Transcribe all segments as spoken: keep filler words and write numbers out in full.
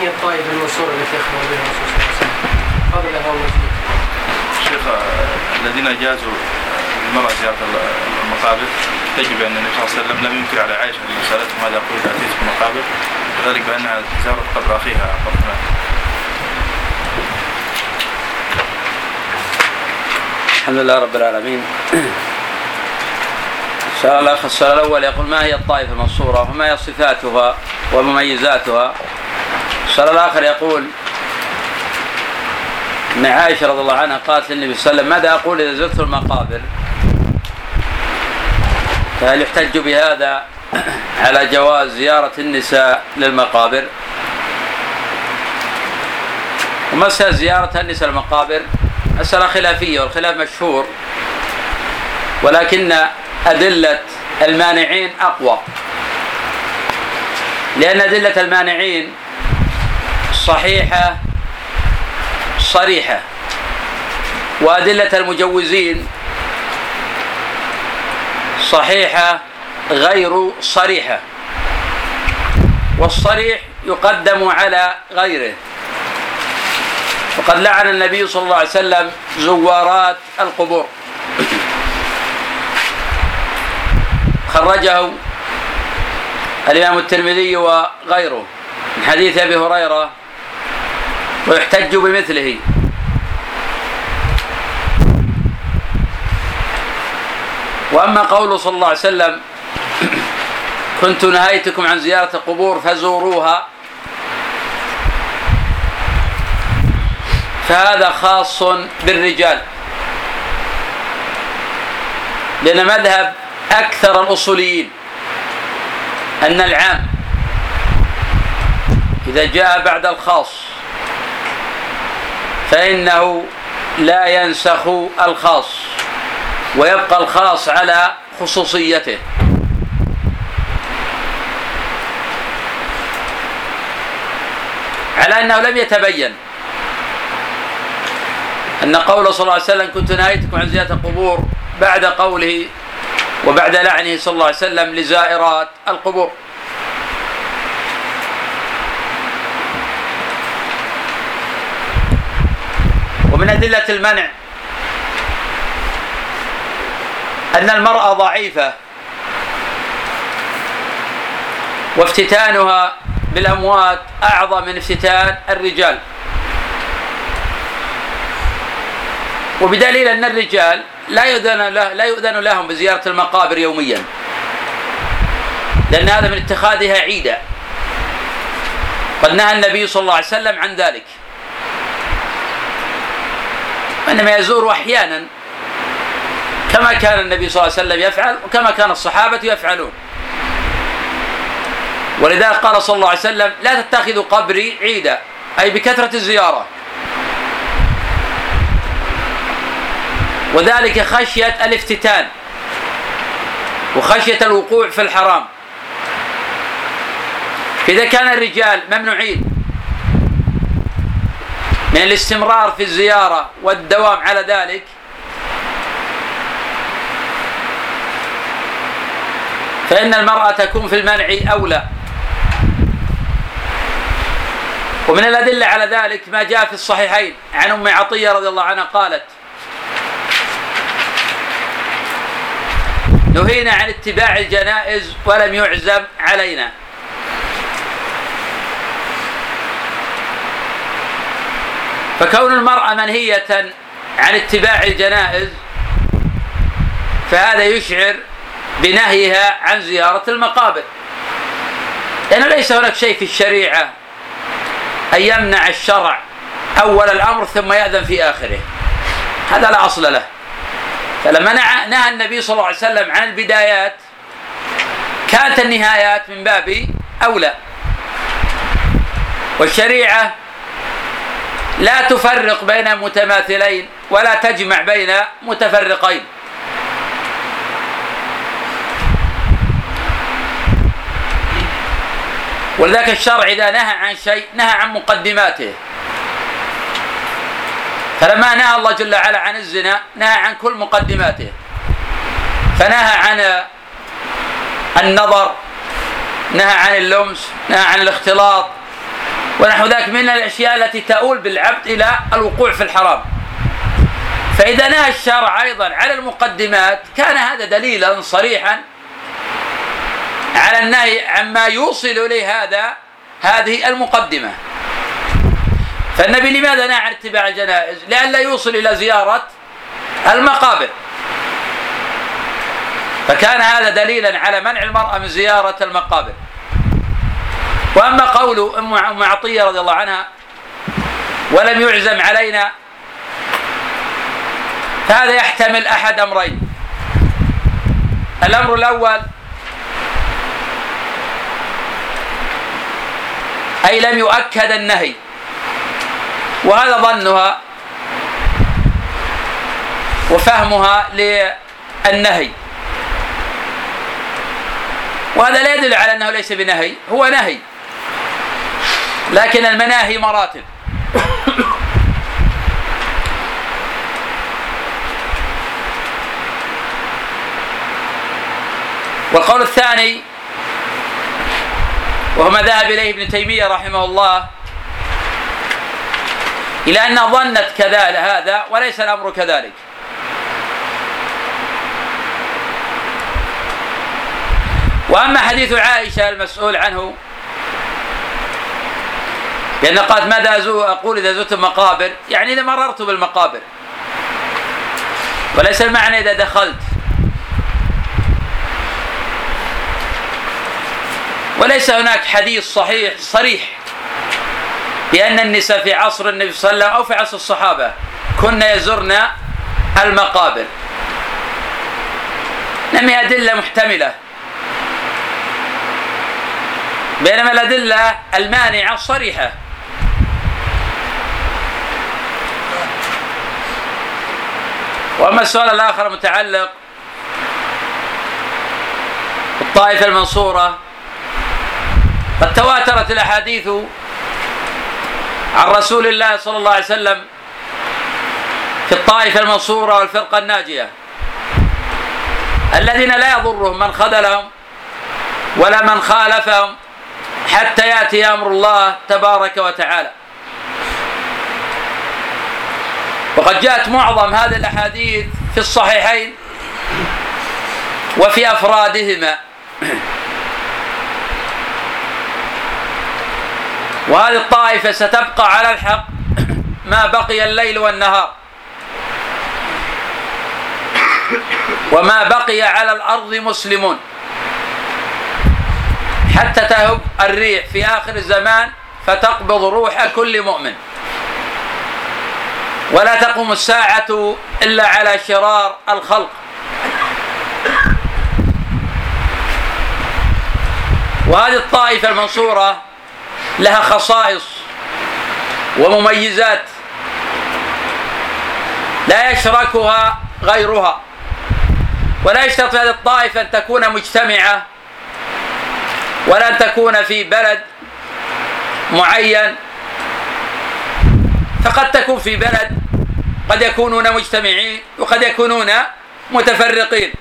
هي الطائفة المنصورة التي أخبر بها الرسول صلى الله عليه وسلم؟ فضلها ومجيد. شيخ، الذين جازوا المرأة زيارة المقابر تجب أن النبي صلى الله عليه وسلم لم ينكر على عائشة لما سألته ماذا أقول إذا أتيت في المقابر، وذلك بأنها زارت قبر أخيها عبد الرحمن. الحمد لله رب العالمين. سؤال الأخ السؤال الأول يقول: ما هي الطائفة المنصورة وما هي صفاتها ومميزاتها؟ السؤال الآخر يقول: ان عائشة رضي الله عنها قالت للنبي صلى الله عليه وسلم: ماذا أقول إذا زرت المقابر؟ فهل يحتج بهذا على جواز زيارة النساء للمقابر؟ ومسألة زيارة النساء للمقابر مسألة خلافية، والخلاف مشهور، ولكن أدلة المانعين أقوى، لأن أدلة المانعين صحيحة صريحة، وأدلة المجوزين صحيحة غير صريحة، والصريح يقدم على غيره. وقد لعن النبي صلى الله عليه وسلم زوارات القبور، خرجه الإمام الترمذي وغيره من حديث أبي هريرة، ويحتج بمثله. وأما قوله صلى الله عليه وسلم: كنت نهيتكم عن زيارة القبور فزوروها، فهذا خاص بالرجال، لأن مذهب أكثر الأصوليين أن العام إذا جاء بعد الخاص فإنه لا ينسخ الخاص، ويبقى الخاص على خصوصيته. على أنه لم يتبين أن قول صلى الله عليه وسلم: كنت نهيتكم عن زيارة القبور، بعد قوله وبعد لعنه صلى الله عليه وسلم لزائرات القبور. ومن أدلة المنع أن المرأة ضعيفة، وافتتانها بالأموات أعظم من افتتان الرجال، وبدليل أن الرجال لا يؤذن له لا يؤذن لهم بزيارة المقابر يوميا، لأن هذا من اتخاذها عيدا، قد نهى النبي صلى الله عليه وسلم عن ذلك، وإنما يزور أحيانا كما كان النبي صلى الله عليه وسلم يفعل، وكما كان الصحابة يفعلون. ولذلك قال صلى الله عليه وسلم: لا تتخذوا قبري عيدا، أي بكثرة الزيارة، وذلك خشية الافتتان وخشية الوقوع في الحرام. إذا كان الرجال ممنوعين من الاستمرار في الزيارة والدوام على ذلك، فإن المرأة تكون في المنع أولى. ومن الأدلة على ذلك ما جاء في الصحيحين عن أم عطية رضي الله عنها قالت: نهينا عن اتباع الجنائز ولم يعزم علينا. فكون المرأة منهية عن اتباع الجنائز فهذا يشعر بنهيها عن زيارة المقابر، لأنه ليس هناك شيء في الشريعة أن يمنع الشرع أول الأمر ثم يأذن في آخره، هذا لا أصل له. فلما نهى النبي صلى الله عليه وسلم عن البدايات كانت النهايات من باب أولى. والشريعة لا تفرق بين متماثلين ولا تجمع بين متفرقين. ولذلك الشرع إذا نهى عن شيء نهى عن مقدماته. فلما نهى الله جل وعلا عن الزنا نهى عن كل مقدماته، فنهى عن النظر، نهى عن اللمس، نهى عن الاختلاط، ونحو ذلك من الأشياء التي تؤول بالعبد إلى الوقوع في الحرام. فإذا نهى الشرع أيضا على المقدمات كان هذا دليلا صريحا على النهي عما يوصل إليه هذا هذه المقدمة. فالنبي لماذا نهى عن اتباع الجنائز؟ لئلا يوصل إلى زيارة المقابر، فكان هذا دليلا على منع المرأة من زيارة المقابر. وأما قول أم عطية رضي الله عنها ولم يعزم علينا، فهذا يحتمل أحد أمرين. الأمر الأول أي لم يؤكد النهي، وهذا ظنها وفهمها للنهي، وهذا لا يدل على أنه ليس بنهي، هو نهي، لكن المناهي مراتب. والقول الثاني وهو ما ذهب إليه ابن تيمية رحمه الله، إلى أن ظنت كذلك هذا وليس الأمر كذلك. وأما حديث عائشة المسؤول عنه لأن قالت ماذا أقول إذا زرت المقابر، يعني إذا مررت بالمقابر، وليس المعنى إذا دخلت. وليس هناك حديث صحيح صريح بأن النساء في عصر النبي صلى الله عليه وسلم أو في عصر الصحابة كن يزرن المقابر، إنما أدلة محتملة، بينما الأدلة المانعة الصريحة. وأما السؤال الآخر متعلق بالطائفة المنصورة، قد تواترت الأحاديث عن رسول الله صلى الله عليه وسلم في الطائفة المنصورة والفرقة الناجية الذين لا يضرهم من خذلهم ولا من خالفهم حتى يأتي أمر الله تبارك وتعالى. وقد جاءت معظم هذه الأحاديث في الصحيحين وفي أفرادهما. وهذه الطائفة ستبقى على الحق ما بقي الليل والنهار، وما بقي على الأرض مسلمون، حتى تهب الريح في آخر الزمان فتقبض روح كل مؤمن، ولا تقوم الساعة إلا على شرار الخلق. وهذه الطائفة المنصورة لها خصائص ومميزات لا يشركها غيرها، ولا يشترط هذه الطائفة أن تكون مجتمعة ولا أن تكون في بلد معين، فقد تكون في بلد قد يكونون مجتمعين وقد يكونون متفرقين.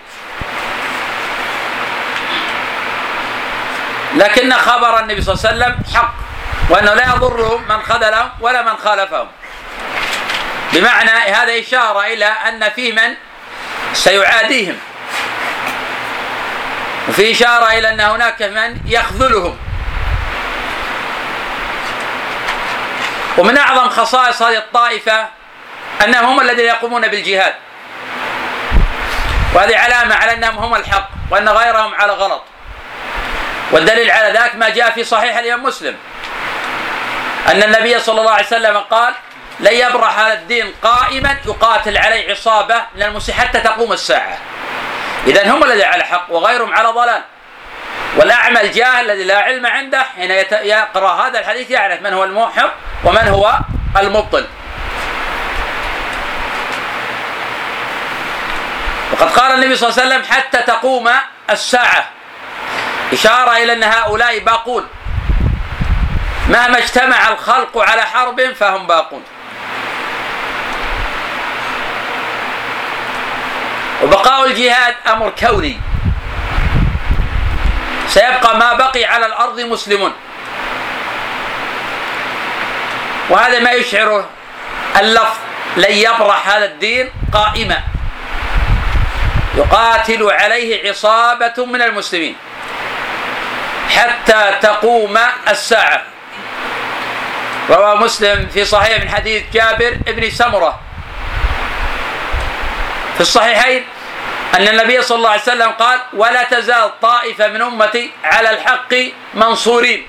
لكن خبر النبي صلى الله عليه وسلم حق، وأنه لا يضرهم من خذلهم ولا من خالفهم، بمعنى هذا إشارة إلى أن فيه من سيعاديهم، وفي إشارة إلى أن هناك من يخذلهم. ومن أعظم خصائص هذه الطائفة أنهم هم الذين يقومون بالجهاد، وهذه علامة على أنهم هم الحق وأن غيرهم على غلط. والدليل على ذلك ما جاء في صحيح الإمام مسلم أن النبي صلى الله عليه وسلم قال لن يبرح هذا الدين قائما يقاتل عليه عصابة من المسلمين حتى تقوم الساعة. إذن هم الذين على حق وغيرهم على ضلال. والأعمى الجاهل الذي لا علم عنده حين يقرأ هذا الحديث يعرف من هو الموحد ومن هو المبطل. وقد قال النبي صلى الله عليه وسلم حتى تقوم الساعة، إشارة إلى أن هؤلاء باقون، مهما اجتمع الخلق على حرب فهم باقون. وبقاء الجهاد أمر كوني، سيبقى ما بقي على الأرض مسلمون، وهذا ما يشعره اللفظ: لن يبرح هذا الدين قائما يقاتل عليه عصابة من المسلمين حتى تقوم الساعة. رواه مسلم في صحيح من حديث جابر بن سمرة في الصحيحين أن النبي صلى الله عليه وسلم قال: ولا تزال طائفة من أمتي على الحق منصورين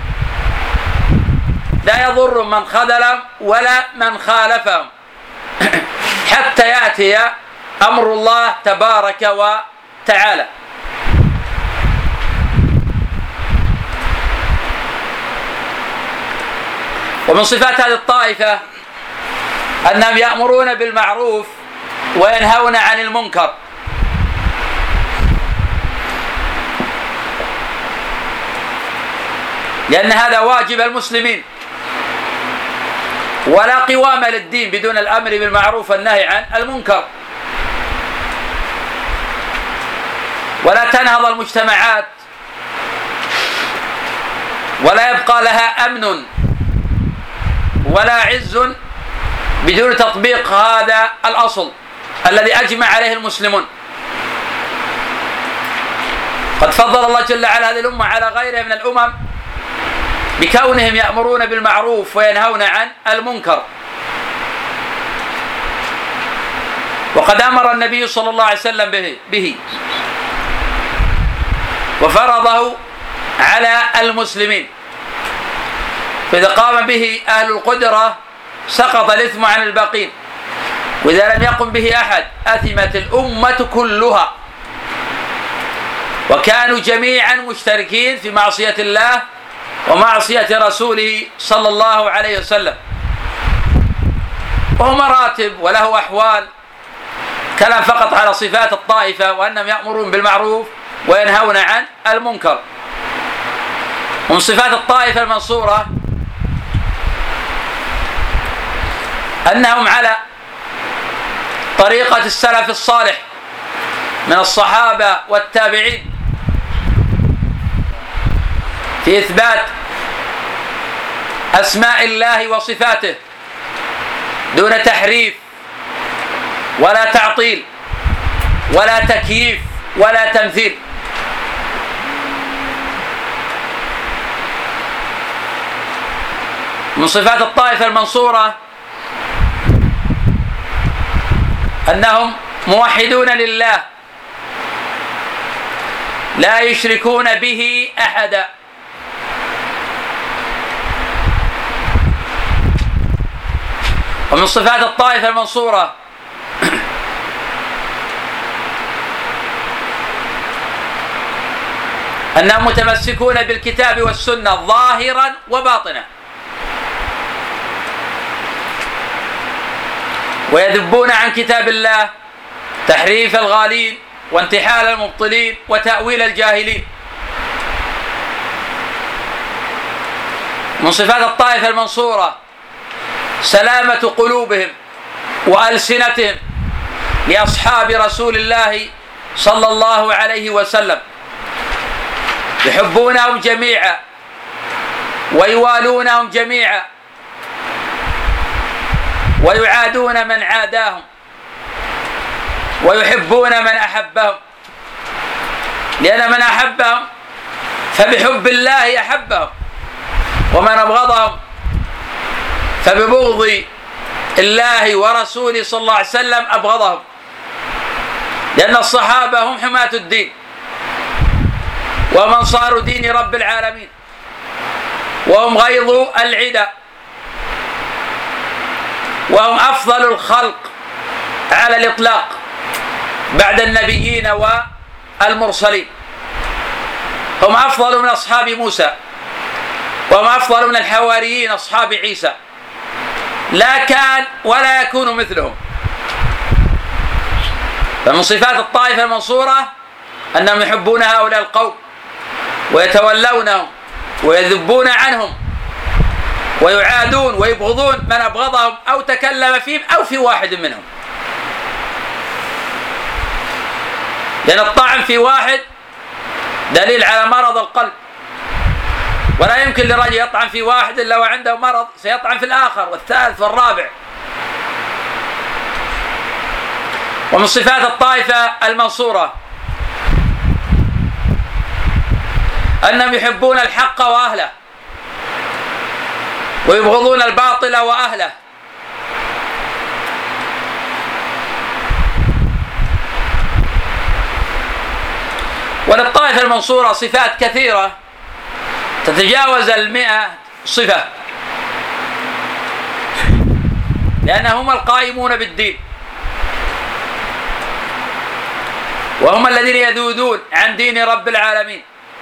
لا يضر من خذلهم ولا من خالفهم حتى يأتي أمر الله تبارك وتعالى. ومن صفات هذه الطائفة أنهم يأمرون بالمعروف وينهون عن المنكر، لأن هذا واجب المسلمين، ولا قوام للدين بدون الأمر بالمعروف والنهي عن المنكر، ولا تنهض المجتمعات ولا يبقى لها أمن ولا عز بدون تطبيق هذا الأصل الذي أجمع عليه المسلمون. قد فضل الله جل وعلا هذه الأمة على غيرها من الأمم بكونهم يأمرون بالمعروف وينهون عن المنكر. وقد أمر النبي صلى الله عليه وسلم به, به وفرضه على المسلمين، فإذا قام به أهل القدرة سقط الإثم عن الباقين، وإذا لم يقم به أحد أثمت الأمة كلها، وكانوا جميعا مشتركين في معصية الله ومعصية رسوله صلى الله عليه وسلم. وهو مراتب وله أحوال. كلام فقط على صفات الطائفة وأنهم يأمرون بالمعروف وينهون عن المنكر. ومن صفات الطائفة المنصورة أنهم على طريقة السلف الصالح من الصحابة والتابعين في إثبات أسماء الله وصفاته دون تحريف ولا تعطيل ولا تكييف ولا تمثيل. من صفات الطائفة المنصورة أنهم موحدون لله لا يشركون به أحدا، ومن صفات الطائفة المنصورة أنهم متمسكون بالكتاب والسنة ظاهرا وباطنا، ويذبون عن كتاب الله تحريف الغالين وانتحال المبطلين وتأويل الجاهلين. من صفات الطائفة المنصورة سلامة قلوبهم وألسنتهم لأصحاب رسول الله صلى الله عليه وسلم، يحبونهم جميعا ويوالونهم جميعا ويعادون من عاداهم ويحبون من أحبهم، لأن من أحبهم فبحب الله أحبهم، ومن أبغضهم فببغض الله ورسوله صلى الله عليه وسلم أبغضهم، لأن الصحابة هم حماة الدين وهم أنصار دين رب العالمين، وهم غيظ العدا، وهم أفضل الخلق على الإطلاق بعد النبيين والمرسلين. هم أفضل من أصحاب موسى، وهم أفضل من الحواريين أصحاب عيسى، لا كان ولا يكون مثلهم. فمن صفات الطائفة المنصورة أنهم يحبون هؤلاء القوم ويتولونهم ويذبون عنهم ويعادون ويبغضون من أبغضهم أو تكلم فيهم أو في واحد منهم، لأن الطعن في واحد دليل على مرض القلب، ولا يمكن لرجل يطعن في واحد إلا وعنده مرض سيطعن في الآخر والثالث والرابع. ومن صفات الطائفة المنصورة أنهم يحبون الحق وأهله ويبغضون الباطل وأهله. وللطائفة المنصورة صفات كثيرة تتجاوز المئة صفة، لأنهم القائمون بالدين، وهم الذين يذودون عن دين رب العالمين.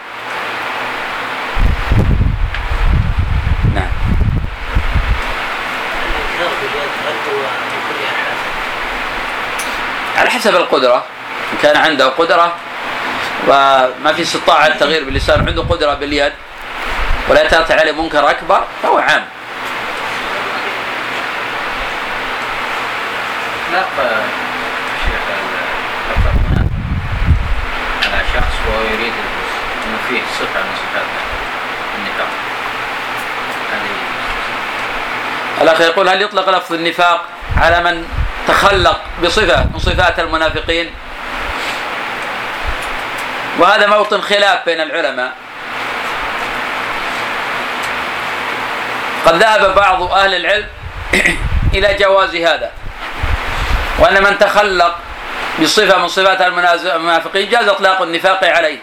نعم. على حسب القدرة، إن كان عنده قدرة وما في استطاعة التغيير باللسان، عنده قدرة باليد ولا يترتب عليه منكر أكبر فهو عام. لا شيخ الأطلاق هنا على شخص وهو يريد أنه فيه صفة من صفات النفاق. الأخ يقول: هل يطلق لفظ النفاق على من تخلق بصفة من صفات المنافقين؟ وهذا موطن خلاف بين العلماء. قد ذهب بعض أهل العلم إلى جواز هذا، وأن من تخلق بصفة من صفات المنافقين جاز إطلاق النفاق عليه،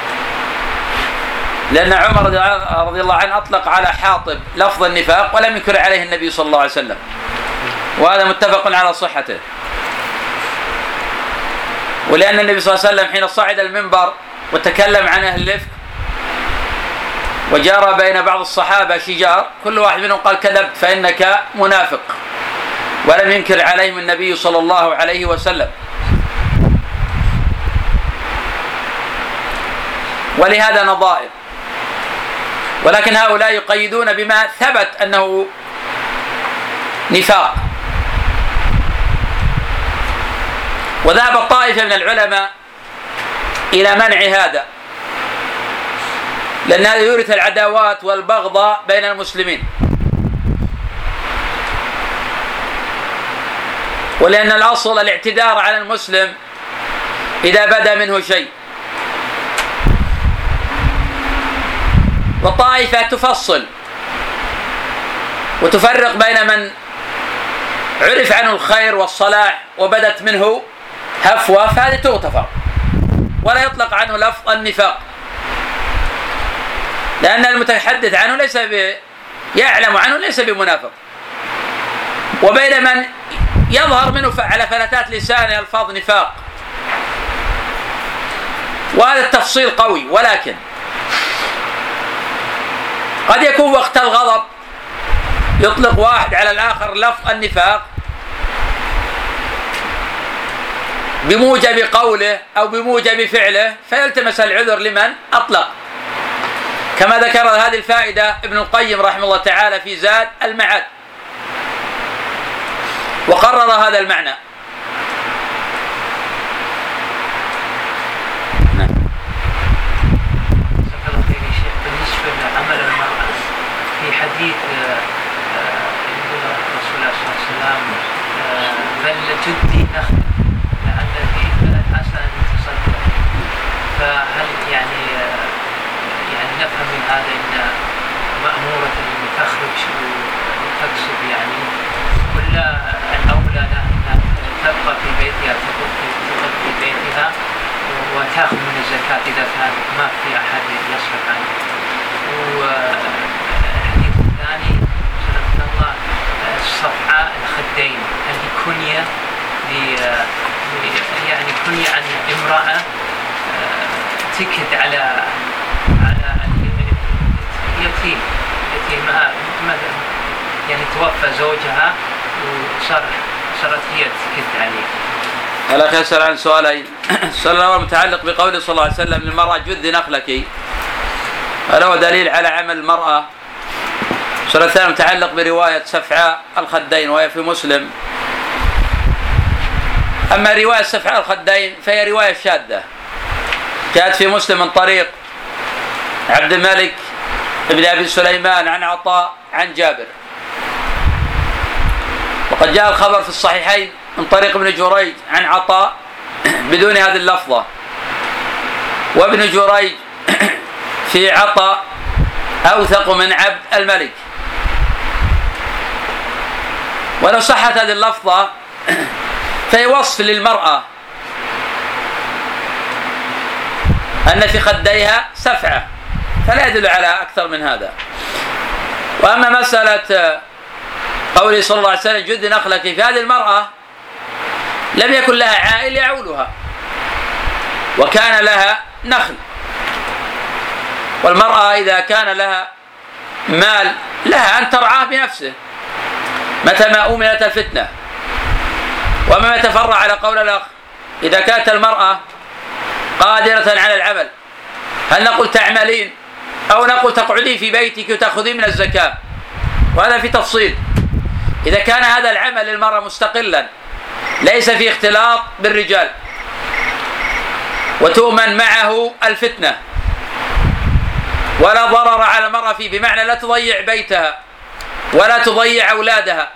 لأن عمر رضي الله عنه أطلق على حاطب لفظ النفاق ولم ينكر عليه النبي صلى الله عليه وسلم، وهذا متفق على صحته. ولأن النبي صلى الله عليه وسلم حين صعد المنبر وتكلم عن أهل الإفك وجرى بين بعض الصحابة شجار، كل واحد منهم قال: كذبت فإنك منافق، ولم ينكر عليهم النبي صلى الله عليه وسلم. ولهذا نظائر، ولكن هؤلاء يقيدون بما ثبت أنه نفاق. وذهب الطائفة من العلماء إلى منع هذا، لأن هذا يورث العداوات والبغضاء بين المسلمين، ولأن الأصل الاعتذار على المسلم إذا بدا منه شيء. والطائفة تفصل وتفرق بين من عرف عنه الخير والصلاح وبدت منه هفوة، فهذه تغتفر ولا يطلق عنه لفظ النفاق، لأن المتحدث عنه ليس ب... يعلم عنه ليس بمنافق. وبين من يظهر منه على فلتات لسانه ألفاظ نفاق، وهذا التفصيل قوي. ولكن قد يكون وقت الغضب يطلق واحد على الآخر لفظ النفاق بموجب قوله أو بموجب فعله، فيلتمس العذر لمن أطلق، كما ذكر هذه الفائدة ابن القيم رحمه الله تعالى في زاد المعاد، وقرر هذا المعنى. بالنسبة لعمل المرأة في حديث الرسول صلى الله عليه وسلم: بل جدي نخل لأن فيه حسن تصدق، فهل يعني يعني نفهم من هذا أن مأمورة أن تخرج وتكسب، يعني ولا الأولى أن تبقى في بيتها تبقى في بيتها وتأخذ من الزكاة إذا كان ما في أحد يصرف عنه؟ والحديث الثاني سنة الله الصفعاء الخدين، هل كنية يعني كنية عن امرأة تكد على على اليتيم التي ما يعني توفى زوجها وصار صارت هي تكد عليه. الأخ يسأل عن سؤالين. السؤال الأول متعلق بقوله صلى الله عليه وسلم للمرأة: جذي نخلك، هل هو دليل على عمل المرأة؟ السؤال الثاني متعلق برواية صفعاء الخدين وهي في مسلم. أما رواية صفعاء الخدين فهي رواية شاذة، جاءت في مسلم من طريق عبد الملك ابن أبي سليمان عن عطاء عن جابر. وقد جاء الخبر في الصحيحين من طريق ابن جريج عن عطاء بدون هذه اللفظة، وابن جريج في عطاء أوثق من عبد الملك. ولو صحت هذه اللفظة فهي وصف للمرأة أن في خديها سفعة، فلا يدل على أكثر من هذا. وأما مسألة قوله صلى الله عليه وسلم جد نخلك، في هذه المرأة لم يكن لها عائل يعولها وكان لها نخل، والمرأة إذا كان لها مال لها أن ترعاه بنفسه متى ما أمنت الفتنة. وما يتفرع على قول الأخ، إذا كانت المرأة قادرة على العمل هل نقول تعملين أو نقول تقعدين في بيتك وتأخذين من الزكاة؟ وهذا في تفصيل. إذا كان هذا العمل للمرأة مستقلا ليس في اختلاط بالرجال وتؤمن معه الفتنة ولا ضرر على المرأة فيه، بمعنى لا تضيع بيتها ولا تضيع أولادها،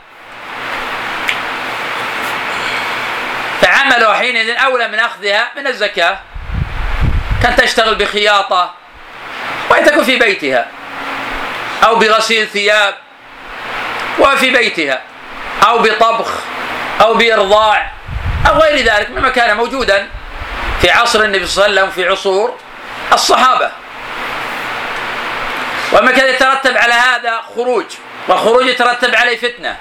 فعمله حينئذ أولى من أخذها من الزكاة. كان تشتغل بخياطة وإن تكون في بيتها، أو بغسيل ثياب وفي بيتها، أو بطبخ أو بإرضاع أو غير ذلك مما كان موجودا في عصر النبي صلى الله عليه وسلم في عصور الصحابة. وما كان يترتب على هذا خروج، وخروج يترتب عليه فتنة،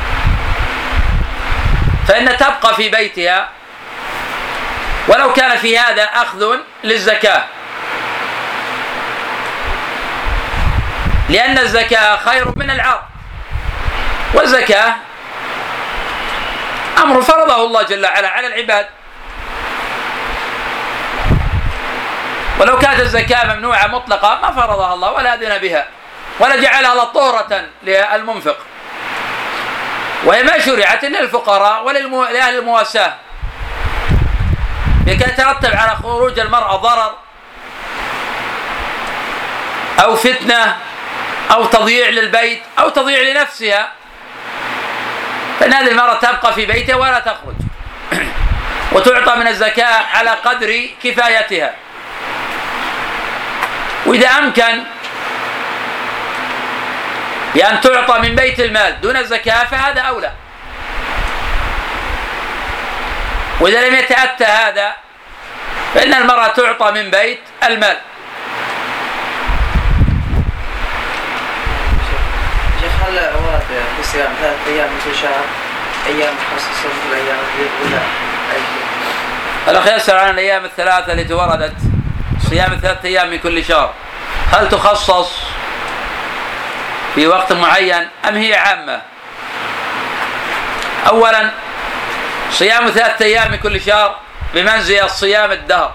فإن تبقى في بيتها ولو كان في هذا أخذ للزكاة، لأن الزكاة خير من العرض، والزكاة أمر فرضه الله جل وعلا على العباد. ولو كانت الزكاة ممنوعة مطلقة ما فرضها الله ولا أذن بها ولا جعلها طهرة للمنفق، وهي ما شرعت إلا للفقراء ولأهل المواساة. لكي يترتب على خروج المرأة ضرر أو فتنة أو تضييع للبيت أو تضييع لنفسها، فإن هذه المرأة تبقى في بيتها ولا تخرج، وتعطى من الزكاة على قدر كفايتها. وإذا أمكن بأن تعطى من بيت المال دون الزكاة فهذا أولى. وإذا لم يتأتى هذا فإن المرأة تعطى من بيت المال. شيخ، هل ورد في الصيام ثلاثة أيام في شهر أيام مخصصة في الأيام ولا أي شيء؟ الأخ يسأل عن الأيام الثلاثة التي وردت صيام ثلاثة أيام من كل شهر، هل تخصص في وقت معين أم هي عامة؟ أولا، صيام ثلاثة أيام من كل شهر بمنزلة صيام الدهر،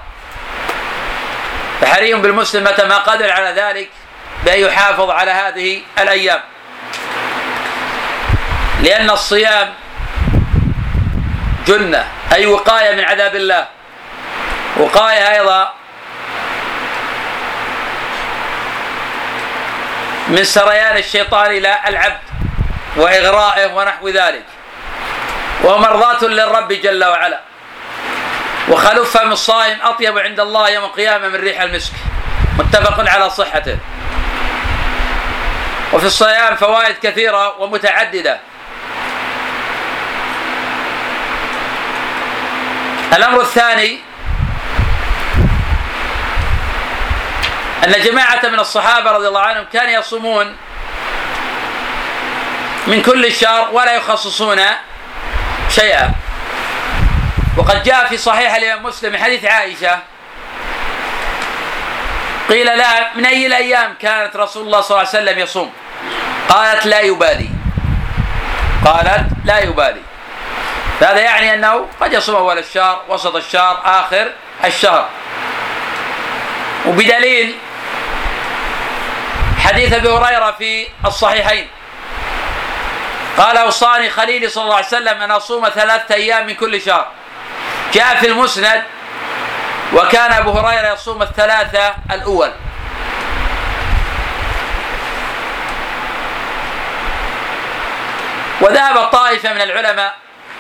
فحري بالمسلم متى ما قدر على ذلك بأن يحافظ على هذه الأيام، لأن الصيام جنة أي وقاية من عذاب الله، وقاية أيضا من سريان الشيطان إلى العبد وإغرائه ونحو ذلك، وهو مرضاة للرب جل وعلا. وخلف فم الصائم أطيب عند الله يوم القيامة من ريح المسك، متفق على صحته. وفي الصيام فوائد كثيرة ومتعددة. الأمر الثاني أن جماعة من الصحابة رضي الله عنهم كانوا يصومون من كل الشهر ولا يخصصون شيئا. وقد جاء في صحيح الإمام مسلم من حديث عائشة قيل لها من أي الأيام كانت رسول الله صلى الله عليه وسلم يصوم؟ قالت لا يبالي، قالت لا يبالي. هذا يعني أنه قد يصوم أول الشهر، وسط الشهر، آخر الشهر. وبدليل حديث أبي هريرة في الصحيحين قال أوصاني خليلي صلى الله عليه وسلم أن أصوم ثلاثة أيام من كل شهر. جاء في المسند وكان أبو هريرة يصوم الثلاثة الأول. وذهب طائفة من العلماء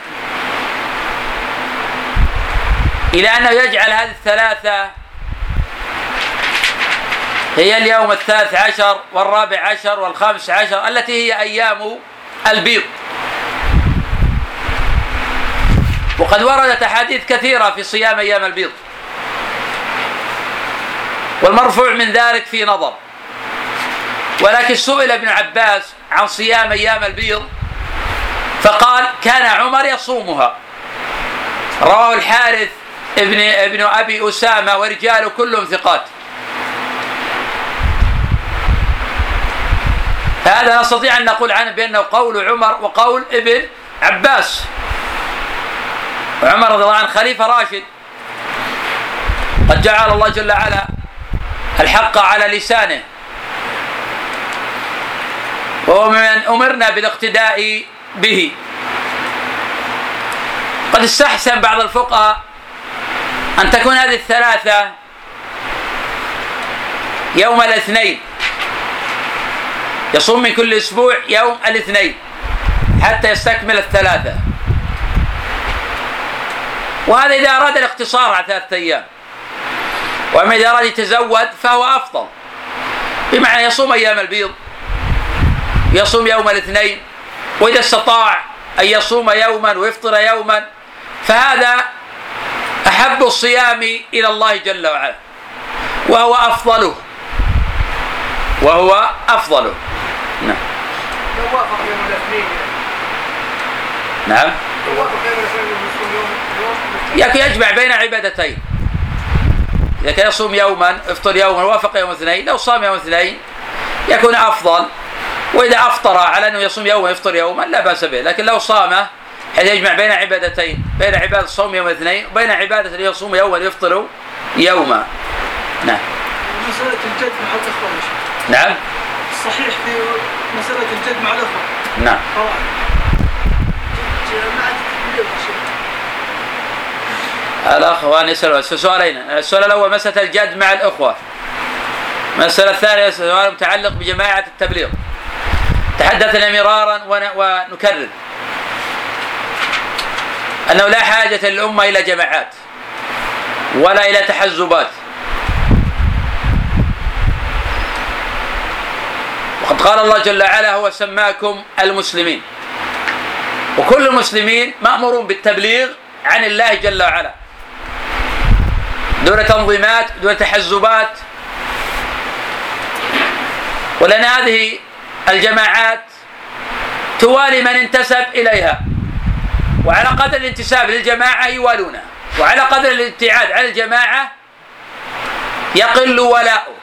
إلى أنه يجعل هذه الثلاثة هي اليوم الثالث عشر والرابع عشر والخامس عشر التي هي أيام البيض. وقد وردت أحاديث كثيرة في صيام أيام البيض، والمرفوع من ذلك في نظر. ولكن سئل ابن عباس عن صيام أيام البيض فقال كان عمر يصومها. رواه الحارث ابن, ابن أبي أسامة ورجال كلهم ثقات. فهذا نستطيع أن نقول عنه بأنه قول عمر وقول ابن عباس. عمر رضي الله عنه خليفة راشد، قد جعل الله جل وعلا الحق على لسانه، وهو من أمرنا بالاقتداء به. قد استحسن بعض الفقهاء أن تكون هذه الثلاثة يوم الاثنين، يصوم من كل أسبوع يوم الاثنين حتى يستكمل الثلاثة. وهذا إذا أراد الاقتصار على ثلاثة أيام. وأما إذا أراد يتزود فهو أفضل، بمعنى يصوم أيام البيض، يصوم يوم الاثنين، وإذا استطاع أن يصوم يوما ويفطر يوما فهذا أحب الصيام إلى الله جل وعلا، وهو أفضله وهو أفضله. نعم. لو وافق يوم الاثنين. نعم. لو وافق يوم الاثنين يصوم يوم يكون يجمع بين عبادتين. إذا كان يصوم يوما يفطر يوما ووافق يوم الاثنين، لو صام يوم الاثنين يكون أفضل. وإذا أفطر على أنه يصوم يوما ويفطر يوما لا بأس به، لكن لو صام حيث يجمع بين عبادتين، بين عبادة الصوم يوم الاثنين وبين عبادة أن يصوم يوما ويفطر يوما. نعم. مسألة الجد مع الإخوة. نعم. صحيح في مسألة الجد مع الإخوة. نعم. الأخوان يسألون سؤالين. السؤال الأول مسألة الجد مع الأخوة. المسألة الثانية سؤال متعلق بجماعة التبليغ. تحدثنا مرارا ونكرر أنه لا حاجة للأمة إلى جماعات ولا إلى تحزبات. وقد قال الله جل وعلا هو سماكم المسلمين، وكل المسلمين مأمورون بالتبليغ عن الله جل وعلا دون تنظيمات دون تحزبات. ولأن هذه الجماعات توالي من انتسب إليها، وعلى قدر الانتساب للجماعة يوالونها، وعلى قدر الابتعاد عن الجماعة يقل ولاؤه.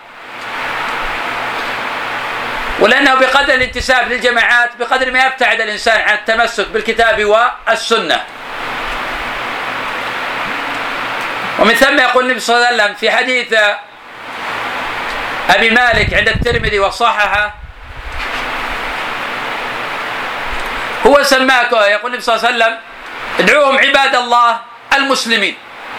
ولأنه بقدر الانتساب للجماعات بقدر ما يبتعد الإنسان عن التمسك بالكتاب والسنة. ومن ثم يقول النبي صلى الله عليه وسلم في حديث أبي مالك عند الترمذي وصححه هو سماك، يقول النبي صلى الله عليه وسلم ادعوهم عباد الله المسلمين.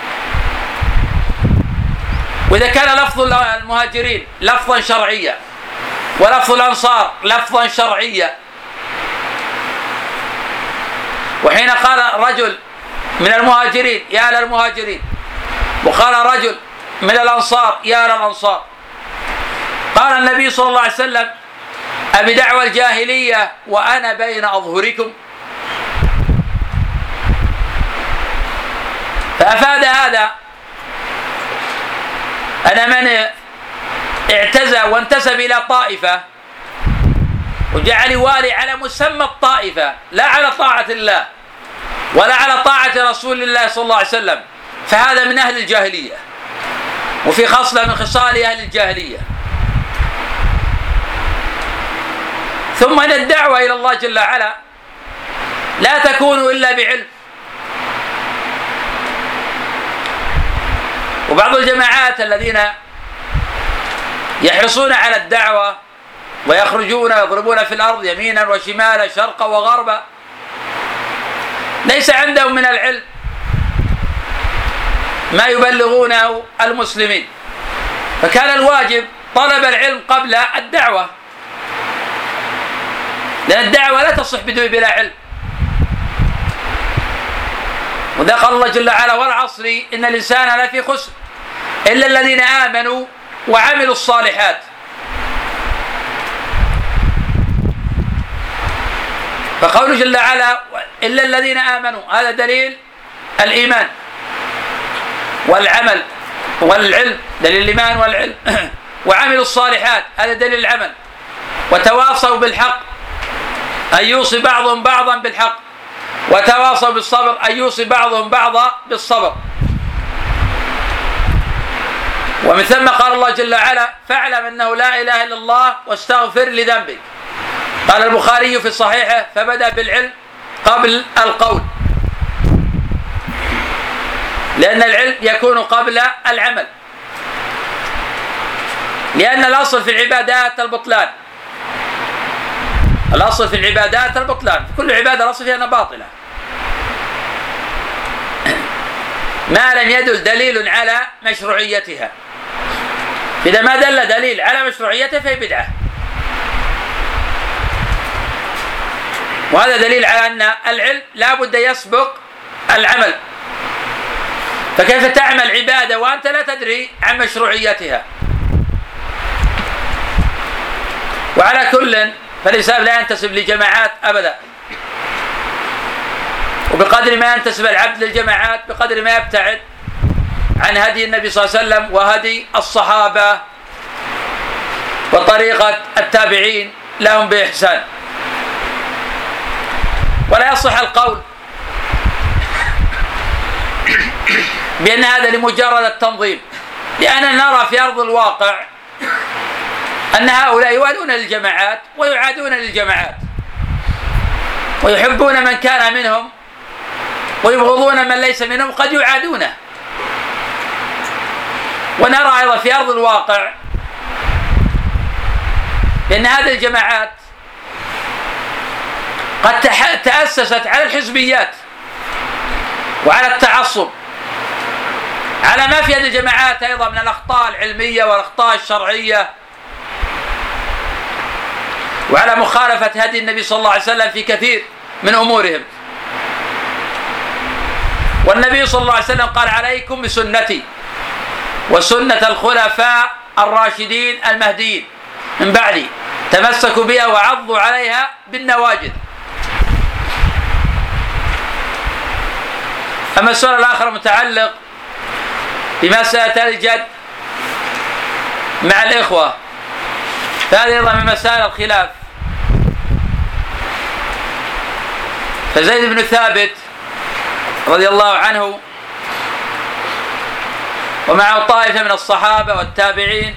وإذا كان لفظ المهاجرين لفظا شرعيا ولفظ الأنصار لفظا شرعيا، وحين قال رجل من المهاجرين يا للمهاجرين وقال رجل من الأنصار يا للأنصار، قال النبي صلى الله عليه وسلم أبي دعوى الجاهلية وأنا بين أظهركم. فأفاد هذا أن من اعتزى وانتسب إلى طائفة وجعل يوالي على مسمى الطائفة لا على طاعة الله ولا على طاعة رسول الله صلى الله عليه وسلم فهذا من أهل الجاهلية، وفي خصلة من خصال أهل الجاهلية. ثم أن الدعوة إلى الله جل وعلا لا تكون إلا بعلم. وبعض الجماعات الذين يحرصون على الدعوة ويخرجون ويضربون في الأرض يمينا وشمالا شرقا وغربا ليس عندهم من العلم ما يبلغونه المسلمين، فكان الواجب طلب العلم قبل الدعوة. لأن الدعوة لا تصح بدون بلا علم. وذا قال الله جل وعلا والعصر إن الإنسان لفي خسر إلا الذين آمنوا وعملوا الصالحات. فقوله جل وعلا إلا الذين آمنوا هذا دليل الإيمان والعمل والعلم، دليل الإيمان والعلم. وعملوا الصالحات هذا دليل العمل. وتواصوا بالحق أن يوصي بعضهم بعضا بالحق، وتواصوا بالصبر أن يوصي بعضهم بعضا بالصبر. ومن ثم قال الله جل وعلا فاعلم أنه لا إله إلا الله واستغفر لذنبك. قال البخاري في صحيحه فبدأ بالعلم قبل القول، لأن العلم يكون قبل العمل، لأن الأصل في العبادات البطلان. الأصل في العبادات البطلان، كل عبادة الأصل فيها أنها باطلة ما لم يدل دليل على مشروعيتها. إذا ما دل دليل على مشروعيتها فهي بدعة. وهذا دليل على أن العلم لا بد يسبق العمل. فكيف تعمل عبادة وأنت لا تدري عن مشروعيتها؟ وعلى كل فالإنسان لا ينتسب لجماعات أبدا، وبقدر ما ينتسب العبد للجماعات بقدر ما يبتعد عن هدي النبي صلى الله عليه وسلم وهدي الصحابة وطريقة التابعين لهم بإحسان. ولا يصح القول بأن هذا لمجرد التنظيم، لأننا نرى في أرض الواقع أن هؤلاء يوالون للجماعات ويعادون للجماعات، ويحبون من كان منهم ويبغضون من ليس منهم، قد يعادونه. ونرى أيضا في أرض الواقع بأن هذه الجماعات قد تأسست على الحزبيات وعلى التعصب، على ما في هذه الجماعات أيضا من الأخطاء العلمية والأخطاء الشرعية، وعلى مخالفة هدي النبي صلى الله عليه وسلم في كثير من أمورهم. والنبي صلى الله عليه وسلم قال عليكم بسنتي وسنة الخلفاء الراشدين المهديين من بعدي تمسكوا بها وعضوا عليها بالنواجذ. أما السؤال الآخر متعلق بمسألة الجد مع الإخوة، فهذه أيضا من مسائل الخلاف. فزيد بن ثابت رضي الله عنه ومعه طائفة من الصحابة والتابعين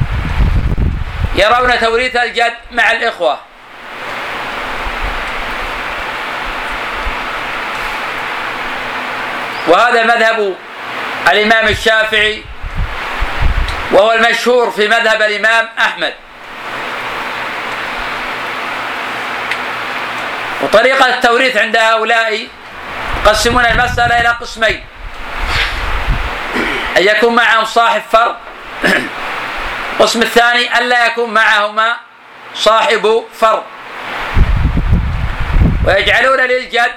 يرون توريث الجد مع الإخوة، وهذا مذهب الإمام الشافعي، وهو المشهور في مذهب الإمام أحمد. وطريقة التوريث عند هؤلاء يقسمون المسألة إلى قسمين: أن يكون معهم صاحب فرض، القسم الثاني أن لا يكون معهما صاحب فرض. ويجعلون للجد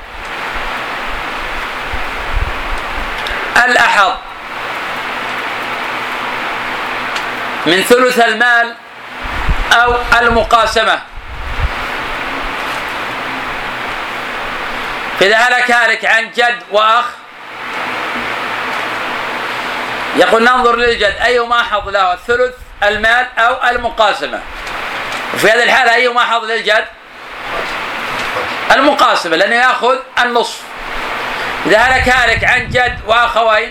الأحظ من ثلث المال أو المقاسمة. إذا هلك هالك عن جد وأخ يقول ننظر للجد أيهما أحظ له، الثلث المال أو المقاسمة. وفي هذه الحالة أيهما أحظ للجد؟ المقاسمة، لأنه يأخذ النصف. إذا هلك هالك عن جد وأخوين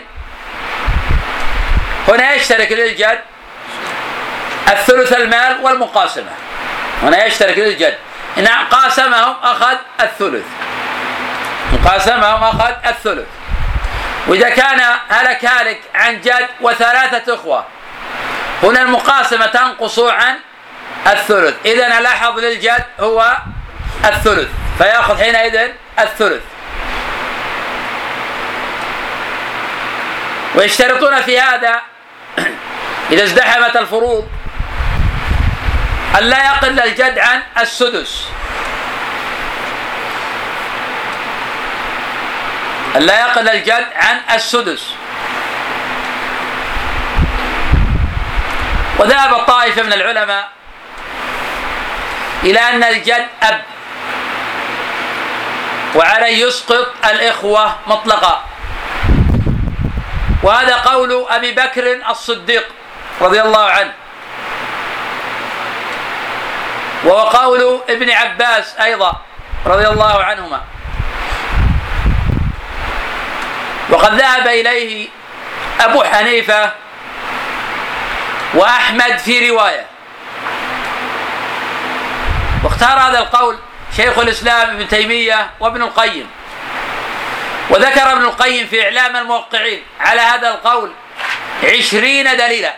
هنا يشترك للجد الثلث المال والمقاسمة، هنا يشترك للجد إن قاسمهم أخذ الثلث، مقاسمهم أخذ الثلث. وإذا كان هلك هالك عن جد وثلاثة أخوة هنا المقاسمة تنقص عن الثلث، إذن الأحظ للجد هو الثلث، فيأخذ حينئذ الثلث. ويشترطون في هذا إذا ازدحمت الفروض أن لا يقل الجد عن السدس، لا يقل الجد عن السدس. وذهب الطائفة من العلماء إلى أن الجد أب، وعليه يسقط الإخوة مطلقا، وهذا قول أبي بكر الصديق رضي الله عنه، وهو قول ابن عباس أيضا رضي الله عنهما، وقد ذهب إليه أبو حنيفة وأحمد في رواية، واختار هذا القول شيخ الإسلام ابن تيمية وابن القيم. وذكر ابن القيم في إعلام الموقعين على هذا القول عشرين دليلا،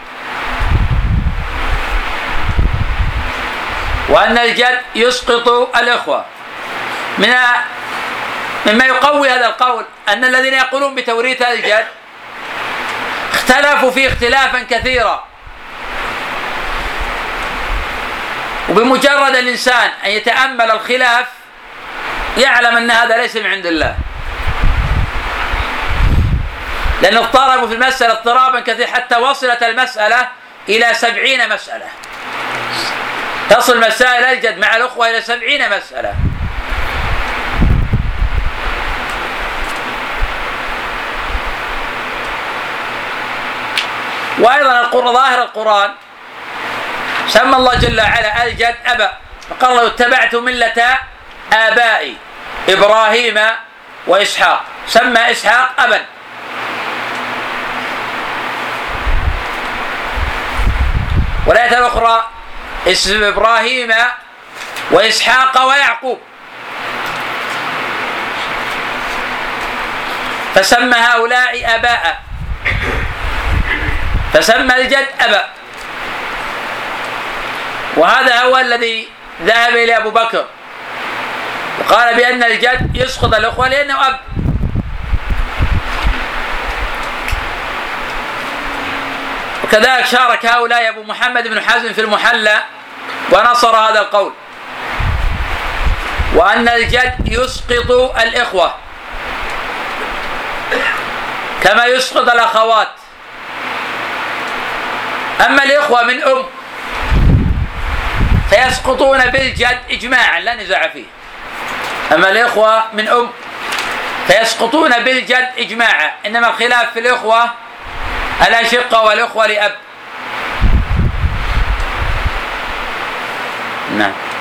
وأن الجد يسقط الإخوة. من مما يقوي هذا القول أن الذين يقولون بتوريث الجد اختلفوا فيه اختلافا كثيرا، وبمجرد الإنسان أن يتأمل الخلاف يعلم أن هذا ليس من عند الله، لأن اضطربوا في المسألة اضطرابا كثيرا حتى وصلت المسألة إلى سبعين مسألة، تصل مسائل الجد مع الأخوة إلى سبعين مسألة. وأيضا ظاهر القرآن سمى الله جل وعلا الجد أبا، فقال الله اتبعت ملة آبائي إبراهيم وإسحاق، سمى إسحاق أبا. والآية الأخرى اسم إبراهيم وإسحاق ويعقوب، فسمى هؤلاء أباء، فسمى الجد أبا. وهذا هو الذي ذهب إلى أبو بكر وقال بأن الجد يسقط الأخوة لأنه أب. وكذلك شارك هؤلاء أبو محمد بن حزم في المحلى ونصر هذا القول، وأن الجد يسقط الإخوة كما يسقط الأخوات. أما الإخوة من أم فيسقطون بالجد إجماعا لا نزاع فيه، أما الإخوة من أم فيسقطون بالجد إجماعا، إنما الخلاف في الإخوة الأشقة والإخوة لأب. نعم.